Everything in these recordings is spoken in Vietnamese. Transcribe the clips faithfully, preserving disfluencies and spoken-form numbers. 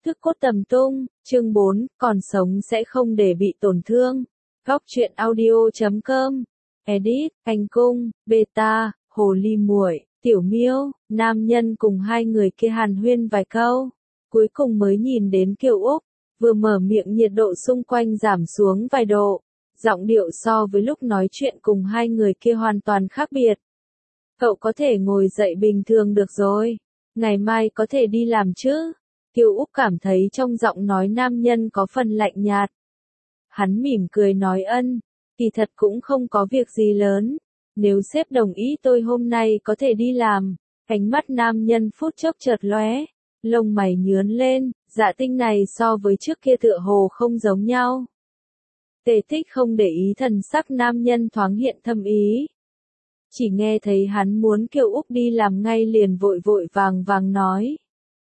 Thức cốt tầm tung, chương bốn, còn sống sẽ không để bị tổn thương. Góc truyện audio chấm com. Edit, Anh Cung, Beta, Hồ Ly Muội, Tiểu Miêu, nam nhân cùng hai người kia hàn huyên vài câu. Cuối cùng mới nhìn đến Kiều Úc, vừa mở miệng nhiệt độ xung quanh giảm xuống vài độ. Giọng điệu so với lúc nói chuyện cùng hai người kia hoàn toàn khác biệt. Cậu có thể ngồi dậy bình thường được rồi. Ngày mai có thể đi làm chứ? Kiều Úc cảm thấy trong giọng nói nam nhân có phần lạnh nhạt. Hắn mỉm cười nói ân, kỳ thật cũng không có việc gì lớn. Nếu sếp đồng ý tôi hôm nay có thể đi làm. Ánh mắt nam nhân phút chốc chợt lóe, lông mày nhướn lên, Dạ Tinh này so với trước kia tựa hồ không giống nhau. Tề Tích không để ý thần sắc nam nhân thoáng hiện thâm ý. Chỉ nghe thấy hắn muốn Kiều Úc đi làm ngay liền vội vội vàng vàng nói.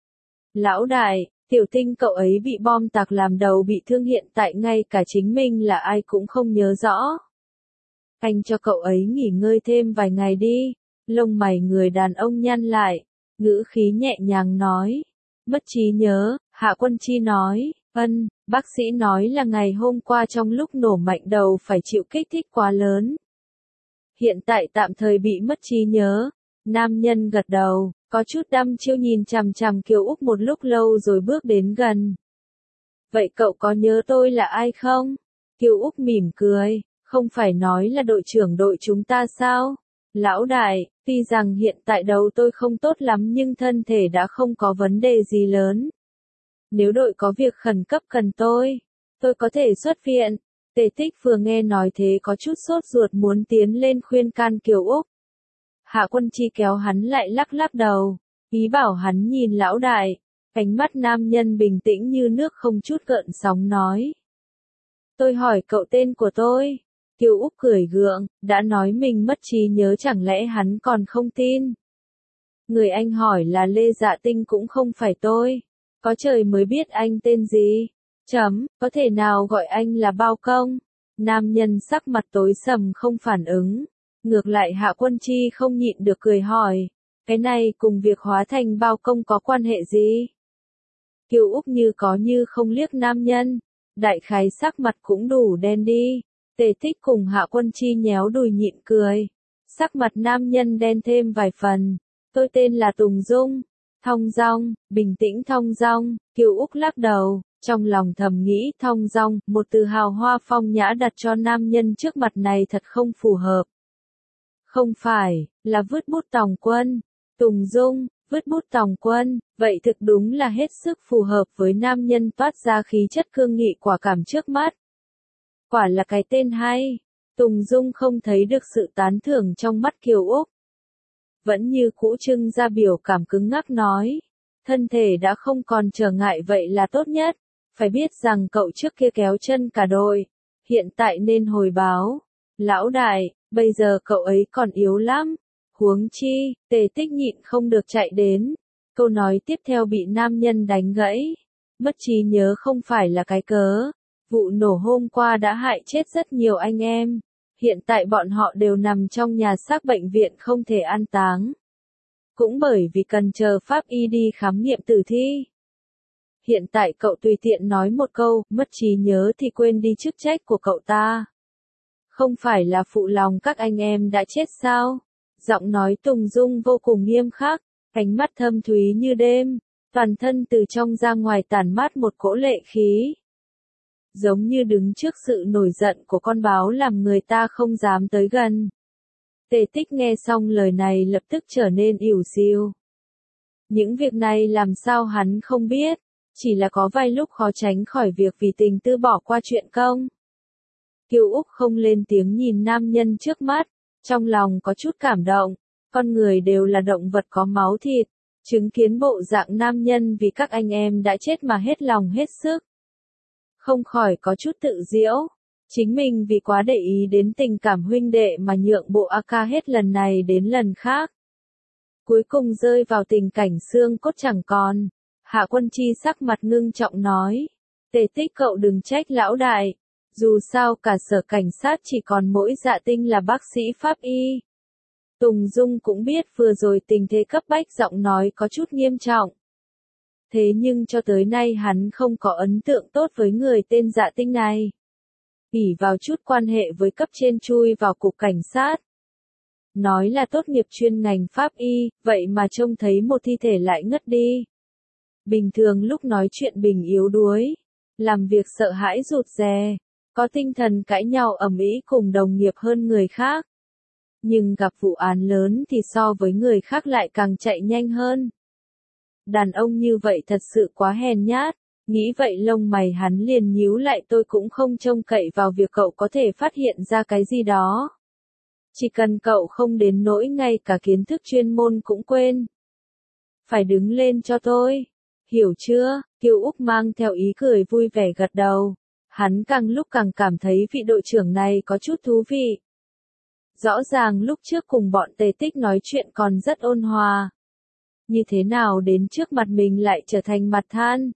Lão đại, Tiểu Tinh cậu ấy bị bom tạc làm đầu bị thương hiện tại ngay cả chính mình là ai cũng không nhớ rõ. Anh cho cậu ấy nghỉ ngơi thêm vài ngày đi. Lông mày người đàn ông nhăn lại, ngữ khí nhẹ nhàng nói. Mất trí nhớ, Hạ Quân Chi nói, ân, bác sĩ nói là ngày hôm qua trong lúc nổ mạnh đầu phải chịu kích thích quá lớn. Hiện tại tạm thời bị mất trí nhớ. Nam nhân gật đầu, có chút đăm chiêu nhìn chằm chằm Kiều Úc một lúc lâu rồi bước đến gần. Vậy cậu có nhớ tôi là ai không? Kiều Úc mỉm cười, không phải nói là đội trưởng đội chúng ta sao? Lão đại, tuy rằng hiện tại đầu tôi không tốt lắm nhưng thân thể đã không có vấn đề gì lớn. Nếu đội có việc khẩn cấp cần tôi, tôi có thể xuất viện. Tề Tích vừa nghe nói thế có chút sốt ruột muốn tiến lên khuyên can Kiều Úc. Hạ Quân Chi kéo hắn lại lắc lắc đầu, ý bảo hắn nhìn lão đại. Ánh mắt nam nhân bình tĩnh như nước không chút gợn sóng nói. Tôi hỏi cậu tên của tôi. Kiều Úc cười gượng, đã nói mình mất trí nhớ chẳng lẽ hắn còn không tin. Người anh hỏi là Lê Dạ Tinh cũng không phải tôi. Có trời mới biết anh tên gì. Chấm, có thể nào gọi anh là Bao Công? Nam nhân sắc mặt tối sầm không phản ứng. Ngược lại Hạ Quân Chi không nhịn được cười hỏi. Cái này cùng việc hóa thành Bao Công có quan hệ gì? Kiều Úc như có như không liếc nam nhân. Đại khái sắc mặt cũng đủ đen đi. Tề Tích cùng Hạ Quân Chi nhéo đùi nhịn cười. Sắc mặt nam nhân đen thêm vài phần. Tôi tên là Tùng Dung. Thong dong, bình tĩnh thong dong. Kiều Úc lắc đầu, trong lòng thầm nghĩ thong dong, một từ hào hoa phong nhã đặt cho nam nhân trước mặt này thật không phù hợp. Không phải, là vứt bút tòng quân. Tùng Dung, vứt bút tòng quân, vậy thực đúng là hết sức phù hợp với nam nhân toát ra khí chất cương nghị quả cảm trước mắt. Quả là cái tên hay. Tùng Dung không thấy được sự tán thưởng trong mắt Kiều Úc. Vẫn như cũ trưng ra biểu cảm cứng ngắc nói. Thân thể đã không còn trở ngại vậy là tốt nhất. Phải biết rằng cậu trước kia kéo chân cả đội. Hiện tại nên hồi báo. Lão đại, bây giờ cậu ấy còn yếu lắm. Huống chi, Tề Tích nhịn không được chạy đến. Câu nói tiếp theo bị nam nhân đánh gãy. Mất trí nhớ không phải là cái cớ. Vụ nổ hôm qua đã hại chết rất nhiều anh em. Hiện tại bọn họ đều nằm trong nhà xác bệnh viện không thể an táng. Cũng bởi vì cần chờ pháp y đi khám nghiệm tử thi. Hiện tại cậu tùy tiện nói một câu, mất trí nhớ thì quên đi chức trách của cậu ta. Không phải là phụ lòng các anh em đã chết sao? Giọng nói Tùng Dung vô cùng nghiêm khắc, ánh mắt thâm thúy như đêm, toàn thân từ trong ra ngoài tản mát một cỗ lệ khí. Giống như đứng trước sự nổi giận của con báo làm người ta không dám tới gần. Tề Tích nghe xong lời này lập tức trở nên ỉu xìu. Những việc này làm sao hắn không biết, chỉ là có vài lúc khó tránh khỏi việc vì tình tư bỏ qua chuyện công. Kiều Úc không lên tiếng nhìn nam nhân trước mắt, trong lòng có chút cảm động, con người đều là động vật có máu thịt, chứng kiến bộ dạng nam nhân vì các anh em đã chết mà hết lòng hết sức. Không khỏi có chút tự giễu, chính mình vì quá để ý đến tình cảm huynh đệ mà nhượng bộ a ca hết lần này đến lần khác. Cuối cùng rơi vào tình cảnh xương cốt chẳng còn. Hạ Quân Chi sắc mặt ngưng trọng nói. Tề Tích cậu đừng trách lão đại. Dù sao cả sở cảnh sát chỉ còn mỗi Dạ Tinh là bác sĩ pháp y. Tùng Dung cũng biết vừa rồi tình thế cấp bách giọng nói có chút nghiêm trọng. Thế nhưng cho tới nay hắn không có ấn tượng tốt với người tên Dạ Tinh này. ỷ vào chút quan hệ với cấp trên chui vào cục cảnh sát. Nói là tốt nghiệp chuyên ngành pháp y, vậy mà trông thấy một thi thể lại ngất đi. Bình thường lúc nói chuyện Bình yếu đuối, làm việc sợ hãi rụt rè, có tinh thần cãi nhau ầm ĩ cùng đồng nghiệp hơn người khác. Nhưng gặp vụ án lớn thì so với người khác lại càng chạy nhanh hơn. Đàn ông như vậy thật sự quá hèn nhát, nghĩ vậy lông mày hắn liền nhíu lại, tôi cũng không trông cậy vào việc cậu có thể phát hiện ra cái gì đó. Chỉ cần cậu không đến nỗi ngay cả kiến thức chuyên môn cũng quên. Phải đứng lên cho tôi. Hiểu chưa? Kiều Úc mang theo ý cười vui vẻ gật đầu. Hắn càng lúc càng cảm thấy vị đội trưởng này có chút thú vị. Rõ ràng lúc trước cùng bọn Tề Tích nói chuyện còn rất ôn hòa. Như thế nào đến trước mặt mình lại trở thành mặt than?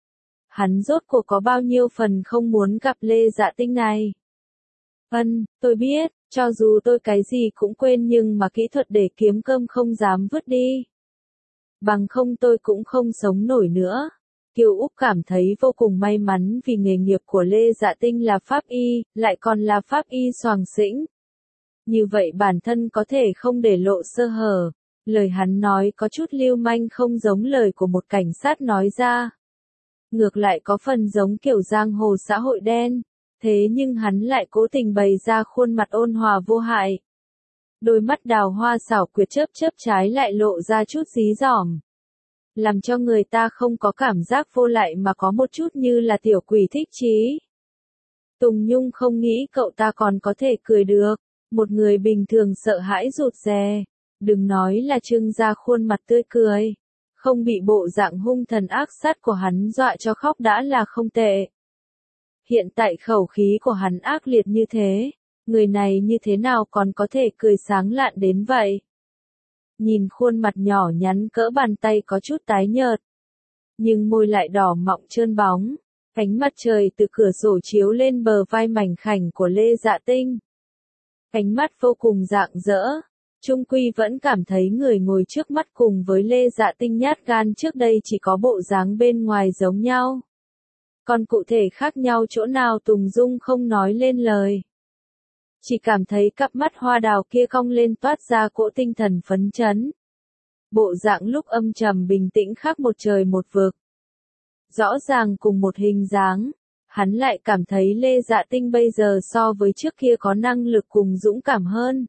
Hắn rốt cuộc có bao nhiêu phần không muốn gặp Lê Dạ Tinh này? Vâng, tôi biết, cho dù tôi cái gì cũng quên nhưng mà kỹ thuật để kiếm cơm không dám vứt đi. Bằng không tôi cũng không sống nổi nữa. Kiều Úc cảm thấy vô cùng may mắn vì nghề nghiệp của Lê Dạ Tinh là pháp y, lại còn là pháp y xoàng xĩnh. Như vậy bản thân có thể không để lộ sơ hở. Lời hắn nói có chút lưu manh, không giống lời của một cảnh sát nói ra. Ngược lại có phần giống kiểu giang hồ xã hội đen. Thế nhưng hắn lại cố tình bày ra khuôn mặt ôn hòa vô hại. Đôi mắt đào hoa xảo quyệt chớp chớp, trái lại lộ ra chút dí dỏm. Làm cho người ta không có cảm giác vô lại mà có một chút như là tiểu quỷ thích chí. Tùng Nhung không nghĩ cậu ta còn có thể cười được. Một người bình thường sợ hãi rụt rè. Đừng nói là trưng ra khuôn mặt tươi cười. Không bị bộ dạng hung thần ác sát của hắn dọa cho khóc đã là không tệ. Hiện tại khẩu khí của hắn ác liệt như thế, người này như thế nào còn có thể cười sáng lạn đến vậy? Nhìn khuôn mặt nhỏ nhắn cỡ bàn tay có chút tái nhợt, nhưng môi lại đỏ mọng trơn bóng, ánh mặt trời từ cửa sổ chiếu lên bờ vai mảnh khảnh của Lê Dạ Tinh. Ánh mắt vô cùng rạng rỡ, Trung Quy vẫn cảm thấy người ngồi trước mắt cùng với Lê Dạ Tinh nhát gan trước đây chỉ có bộ dáng bên ngoài giống nhau. Còn cụ thể khác nhau chỗ nào Tùng Dung không nói lên lời. Chỉ cảm thấy cặp mắt hoa đào kia cong lên toát ra cỗ tinh thần phấn chấn. Bộ dạng lúc âm trầm bình tĩnh khác một trời một vực. Rõ ràng cùng một hình dáng, hắn lại cảm thấy Lê Dạ Tinh bây giờ so với trước kia có năng lực cùng dũng cảm hơn.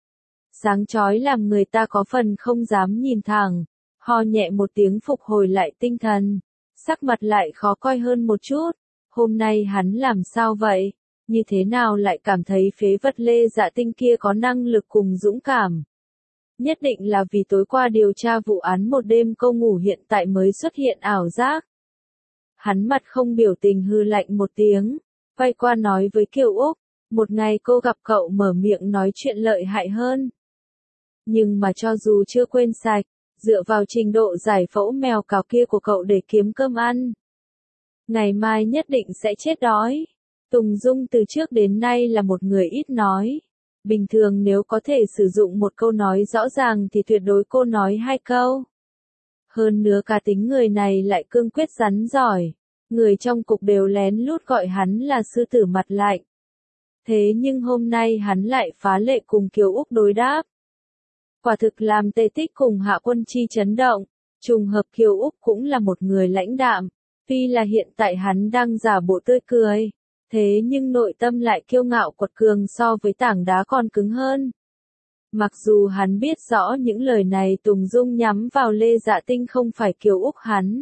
Sáng chói làm người ta có phần không dám nhìn thẳng, ho nhẹ một tiếng phục hồi lại tinh thần. Sắc mặt lại khó coi hơn một chút. Hôm nay hắn làm sao vậy? Như thế nào lại cảm thấy phế vật Lê Dạ Tinh kia có năng lực cùng dũng cảm? Nhất định là vì tối qua điều tra vụ án một đêm cô ngủ hiện tại mới xuất hiện ảo giác. Hắn mặt không biểu tình hư lạnh một tiếng, quay qua nói với Kiều Úc, một ngày cô gặp cậu mở miệng nói chuyện lợi hại hơn. Nhưng mà cho dù chưa quên sạch, dựa vào trình độ giải phẫu mèo cào kia của cậu để kiếm cơm ăn, ngày mai nhất định sẽ chết đói. Tùng Dung từ trước đến nay là một người ít nói. Bình thường nếu có thể sử dụng một câu nói rõ ràng thì tuyệt đối cô nói hai câu. Hơn nữa cá tính người này lại cương quyết rắn giỏi. Người trong cục đều lén lút gọi hắn là sư tử mặt lạnh. Thế nhưng hôm nay hắn lại phá lệ cùng Kiều Úc đối đáp. Quả thực làm Tề Tích cùng Hạ Quân Chi chấn động. Trùng hợp Kiều Úc cũng là một người lãnh đạm. Tuy là hiện tại hắn đang giả bộ tươi cười. Thế nhưng nội tâm lại kiêu ngạo quật cường so với tảng đá còn cứng hơn. Mặc dù hắn biết rõ những lời này Tùng Dung nhắm vào Lê Dạ Tinh không phải Kiều Úc hắn.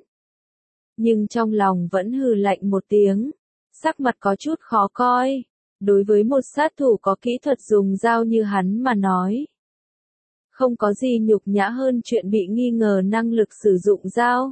Nhưng trong lòng vẫn hừ lạnh một tiếng. Sắc mặt có chút khó coi. Đối với một sát thủ có kỹ thuật dùng dao như hắn mà nói. Không có gì nhục nhã hơn chuyện bị nghi ngờ năng lực sử dụng dao.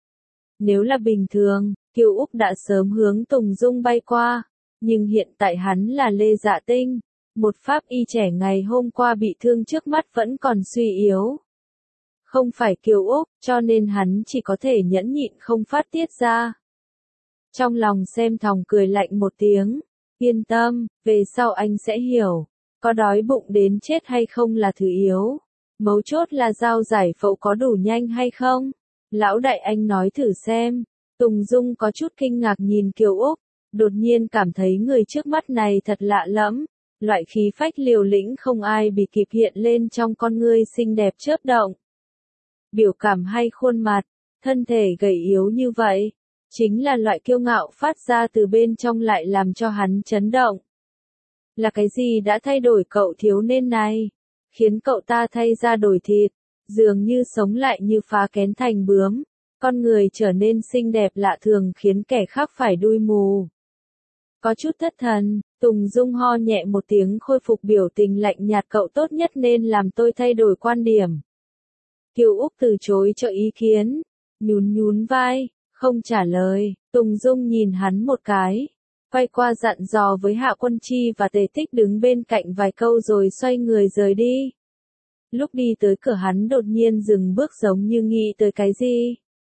Nếu là bình thường, Kiều Úc đã sớm hướng Tùng Dung bay qua. Nhưng hiện tại hắn là Lê Dạ Tinh. Một pháp y trẻ ngày hôm qua bị thương trước mắt vẫn còn suy yếu. Không phải Kiều Úc, cho nên hắn chỉ có thể nhẫn nhịn không phát tiết ra. Trong lòng xem thòng cười lạnh một tiếng. Yên tâm, về sau anh sẽ hiểu. Có đói bụng đến chết hay không là thứ yếu. Mấu chốt là dao giải phẫu có đủ nhanh hay không. Lão đại anh nói thử xem. Tùng Dung có chút kinh ngạc nhìn Kiều Úc, đột nhiên cảm thấy người trước mắt này thật lạ lẫm, loại khí phách liều lĩnh không ai bị kịp hiện lên trong con ngươi xinh đẹp chớp động. Biểu cảm hay khuôn mặt, thân thể gầy yếu như vậy, chính là loại kiêu ngạo phát ra từ bên trong lại làm cho hắn chấn động. Là cái gì đã thay đổi cậu thiếu niên này, khiến cậu ta thay ra đổi thịt, dường như sống lại như phá kén thành bướm, con người trở nên xinh đẹp lạ thường khiến kẻ khác phải đui mù. Có chút thất thần, Tùng Dung ho nhẹ một tiếng khôi phục biểu tình lạnh nhạt, cậu tốt nhất nên làm tôi thay đổi quan điểm. Kiều Úc từ chối cho ý kiến, nhún nhún vai, không trả lời. Tùng Dung nhìn hắn một cái, quay qua dặn dò với Hạ Quân Chi và Tề Tích đứng bên cạnh vài câu rồi xoay người rời đi. Lúc đi tới cửa hắn đột nhiên dừng bước giống như nghĩ tới cái gì.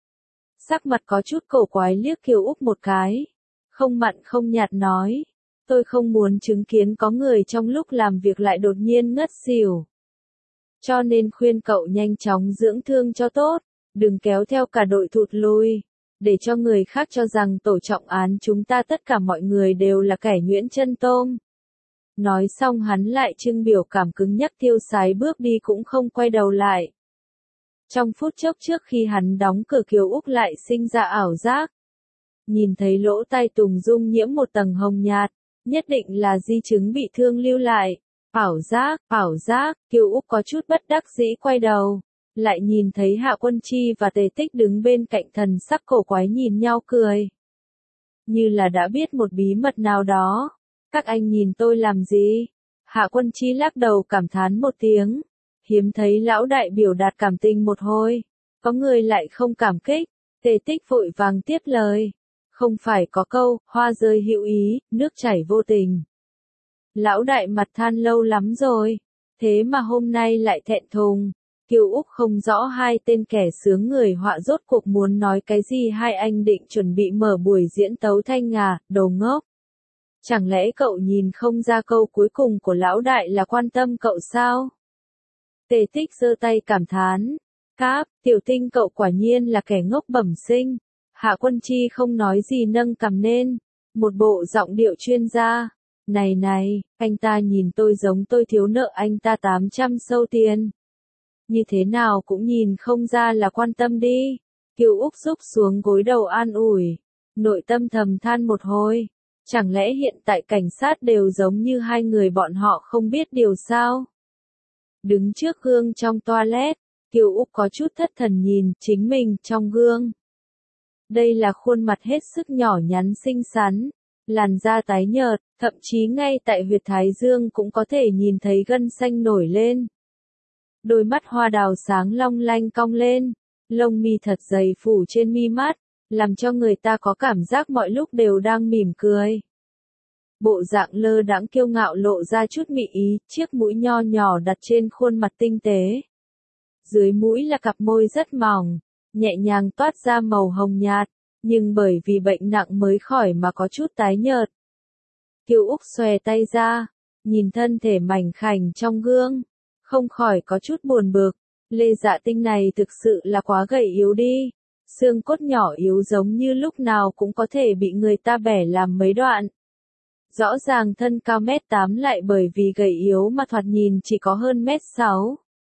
Sắc mặt có chút cổ quái liếc Kiều Úc một cái, không mặn không nhạt nói, tôi không muốn chứng kiến có người trong lúc làm việc lại đột nhiên ngất xỉu. Cho nên khuyên cậu nhanh chóng dưỡng thương cho tốt, đừng kéo theo cả đội thụt lùi, để cho người khác cho rằng tổ trọng án chúng ta tất cả mọi người đều là kẻ nhuyễn chân tôm. Nói xong hắn lại trưng biểu cảm cứng nhắc tiêu sái bước đi cũng không quay đầu lại. Trong phút chốc trước khi hắn đóng cửa Kiều Úc lại sinh ra ảo giác. Nhìn thấy lỗ tai Tùng Dung nhiễm một tầng hồng nhạt, nhất định là di chứng bị thương lưu lại. Ảo giác, ảo giác, Kiều Úc có chút bất đắc dĩ quay đầu, lại nhìn thấy Hạ Quân Chi và Tề Tích đứng bên cạnh thần sắc cổ quái nhìn nhau cười. Như là đã biết một bí mật nào đó. Các anh nhìn tôi làm gì? Hạ Quân Chi lắc đầu cảm thán một tiếng. Hiếm thấy lão đại biểu đạt cảm tình một hồi. Có người lại không cảm kích. Tề Tích vội vàng tiếp lời. Không phải có câu, hoa rơi hữu ý, nước chảy vô tình. Lão đại mặt than lâu lắm rồi. Thế mà hôm nay lại thẹn thùng. Kiều Úc không rõ hai tên kẻ sướng người họa rốt cuộc muốn nói cái gì, hai anh định chuẩn bị mở buổi diễn tấu thanh à, đồ ngốc. Chẳng lẽ cậu nhìn không ra câu cuối cùng của lão đại là quan tâm cậu sao? Tề Tích giơ tay cảm thán. Cáp, tiểu tinh cậu quả nhiên là kẻ ngốc bẩm sinh. Hạ Quân Chi không nói gì nâng cằm lên. Một bộ giọng điệu chuyên gia. Này này, anh ta nhìn tôi giống tôi thiếu nợ anh ta tám trăm sâu tiền. Như thế nào cũng nhìn không ra là quan tâm đi. Kiều Úc rúc xuống gối đầu an ủi. Nội tâm thầm than một hồi. Chẳng lẽ hiện tại cảnh sát đều giống như hai người bọn họ không biết điều sao? Đứng trước gương trong toilet, Kiều Úc có chút thất thần nhìn chính mình trong gương. Đây là khuôn mặt hết sức nhỏ nhắn xinh xắn, làn da tái nhợt, thậm chí ngay tại huyệt thái dương cũng có thể nhìn thấy gân xanh nổi lên. Đôi mắt hoa đào sáng long lanh cong lên, lông mi thật dày phủ trên mi mắt, làm cho người ta có cảm giác mọi lúc đều đang mỉm cười. Bộ dạng lơ đãng kiêu ngạo lộ ra chút mị ý, chiếc mũi nho nhỏ đặt trên khuôn mặt tinh tế. Dưới mũi là cặp môi rất mỏng, nhẹ nhàng toát ra màu hồng nhạt, nhưng bởi vì bệnh nặng mới khỏi mà có chút tái nhợt. Kiều Úc xòe tay ra, nhìn thân thể mảnh khảnh trong gương, không khỏi có chút buồn bực. Lê Dạ Tinh này thực sự là quá gầy yếu đi, xương cốt nhỏ yếu giống như lúc nào cũng có thể bị người ta bẻ làm mấy đoạn. Rõ ràng thân cao mét tám lại bởi vì gầy yếu mà thoạt nhìn chỉ có hơn mét sáu.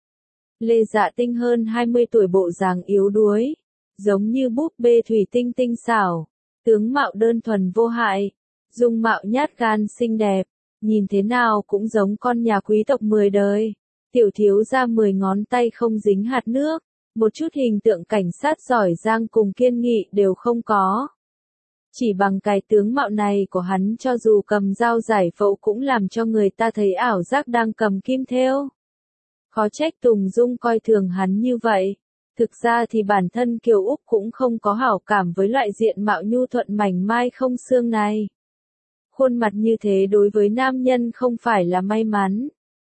Lê Dạ Tinh hơn hai mươi tuổi, bộ dáng yếu đuối, giống như búp bê thủy tinh tinh xảo, tướng mạo đơn thuần vô hại, dung mạo nhát gan xinh đẹp, nhìn thế nào cũng giống con nhà quý tộc mười đời. Tiểu thiếu gia mười ngón tay không dính hạt nước, một chút hình tượng cảnh sát giỏi giang cùng kiên nghị đều không có. Chỉ bằng cái tướng mạo này của hắn cho dù cầm dao giải phẫu cũng làm cho người ta thấy ảo giác đang cầm kim thêu. Khó trách Tùng Dung coi thường hắn như vậy. Thực ra thì bản thân Kiều Úc cũng không có hảo cảm với loại diện mạo nhu thuận mảnh mai không xương này. Khuôn mặt như thế đối với nam nhân không phải là may mắn,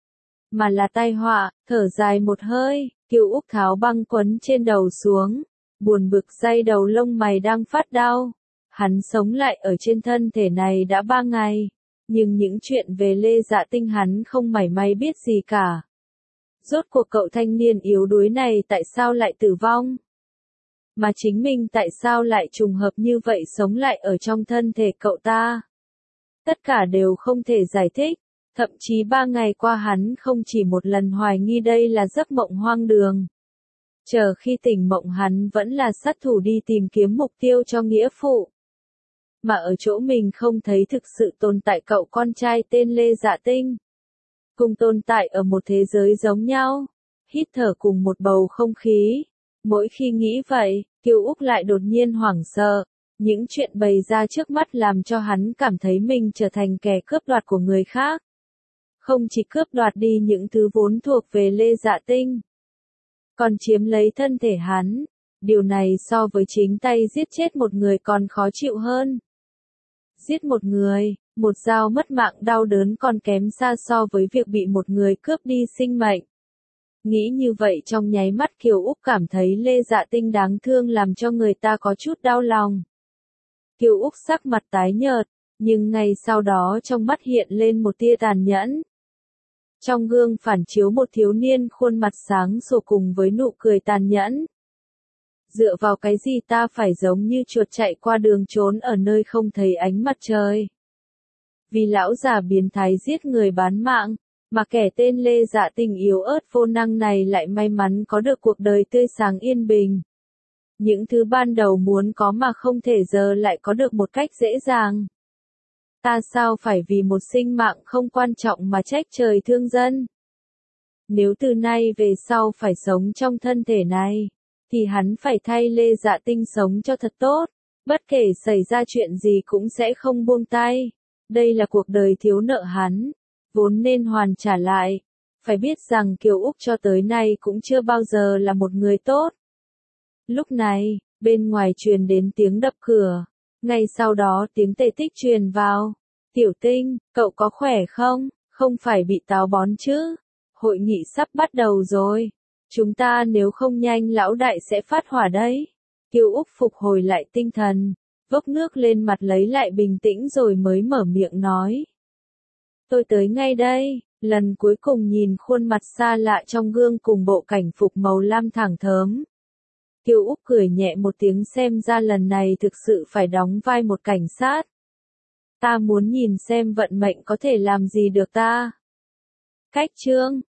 mà là tai họa. Thở dài một hơi, Kiều Úc tháo băng quấn trên đầu xuống, buồn bực day đầu lông mày đang phát đau. Hắn sống lại ở trên thân thể này đã ba ngày, nhưng những chuyện về Lê Dạ Tinh hắn không mảy may biết gì cả. Rốt cuộc cậu thanh niên yếu đuối này tại sao lại tử vong? mà chính mình tại sao lại trùng hợp như vậy sống lại ở trong thân thể cậu ta. Tất cả đều không thể giải thích, thậm chí ba ngày qua hắn không chỉ một lần hoài nghi đây là giấc mộng hoang đường. Chờ khi tỉnh mộng hắn vẫn là sát thủ đi tìm kiếm mục tiêu cho nghĩa phụ. Mà ở chỗ mình không thấy thực sự tồn tại cậu con trai tên Lê Dạ Tinh. Cùng tồn tại ở một thế giới giống nhau, hít thở cùng một bầu không khí. Mỗi khi nghĩ vậy, Kiều Úc lại đột nhiên hoảng sợ. Những chuyện bày ra trước mắt làm cho hắn cảm thấy mình trở thành kẻ cướp đoạt của người khác. Không chỉ cướp đoạt đi những thứ vốn thuộc về Lê Dạ Tinh, còn chiếm lấy thân thể hắn. Điều này so với chính tay giết chết một người còn khó chịu hơn. Giết một người, một dao mất mạng đau đớn còn kém xa so với việc bị một người cướp đi sinh mệnh. Nghĩ như vậy trong nháy mắt Kiều Úc cảm thấy Lê Dạ Tinh đáng thương làm cho người ta có chút đau lòng. Kiều Úc sắc mặt tái nhợt, nhưng ngay sau đó trong mắt hiện lên một tia tàn nhẫn. Trong gương phản chiếu một thiếu niên khuôn mặt sáng sủa cùng với nụ cười tàn nhẫn. Dựa vào cái gì ta phải giống như chuột chạy qua đường trốn ở nơi không thấy ánh mặt trời? Vì lão già biến thái giết người bán mạng, mà kẻ tên Lê Dạ Tinh yếu ớt vô năng này lại may mắn có được cuộc đời tươi sáng yên bình. Những thứ ban đầu muốn có mà không thể giờ lại có được một cách dễ dàng. Ta sao phải vì một sinh mạng không quan trọng mà trách trời thương dân? Nếu từ nay về sau phải sống trong thân thể này, thì hắn phải thay Lê Dạ Tinh sống cho thật tốt. Bất kể xảy ra chuyện gì cũng sẽ không buông tay. Đây là cuộc đời thiếu nợ hắn, vốn nên hoàn trả lại. Phải biết rằng Kiều Úc cho tới nay cũng chưa bao giờ là một người tốt. Lúc này, bên ngoài truyền đến tiếng đập cửa. Ngay sau đó tiếng Tề Tích truyền vào. Tiểu Tinh, cậu có khỏe không? Không phải bị táo bón chứ? Hội nghị sắp bắt đầu rồi. Chúng ta nếu không nhanh lão đại sẽ phát hỏa đấy. Kiều Úc phục hồi lại tinh thần, vốc nước lên mặt lấy lại bình tĩnh rồi mới mở miệng nói. Tôi tới ngay đây. Lần cuối cùng nhìn khuôn mặt xa lạ trong gương cùng bộ cảnh phục màu lam thẳng thớm. Kiều Úc cười nhẹ một tiếng xem ra lần này thực sự phải đóng vai một cảnh sát. Ta muốn nhìn xem vận mệnh có thể làm gì được ta. Cách chương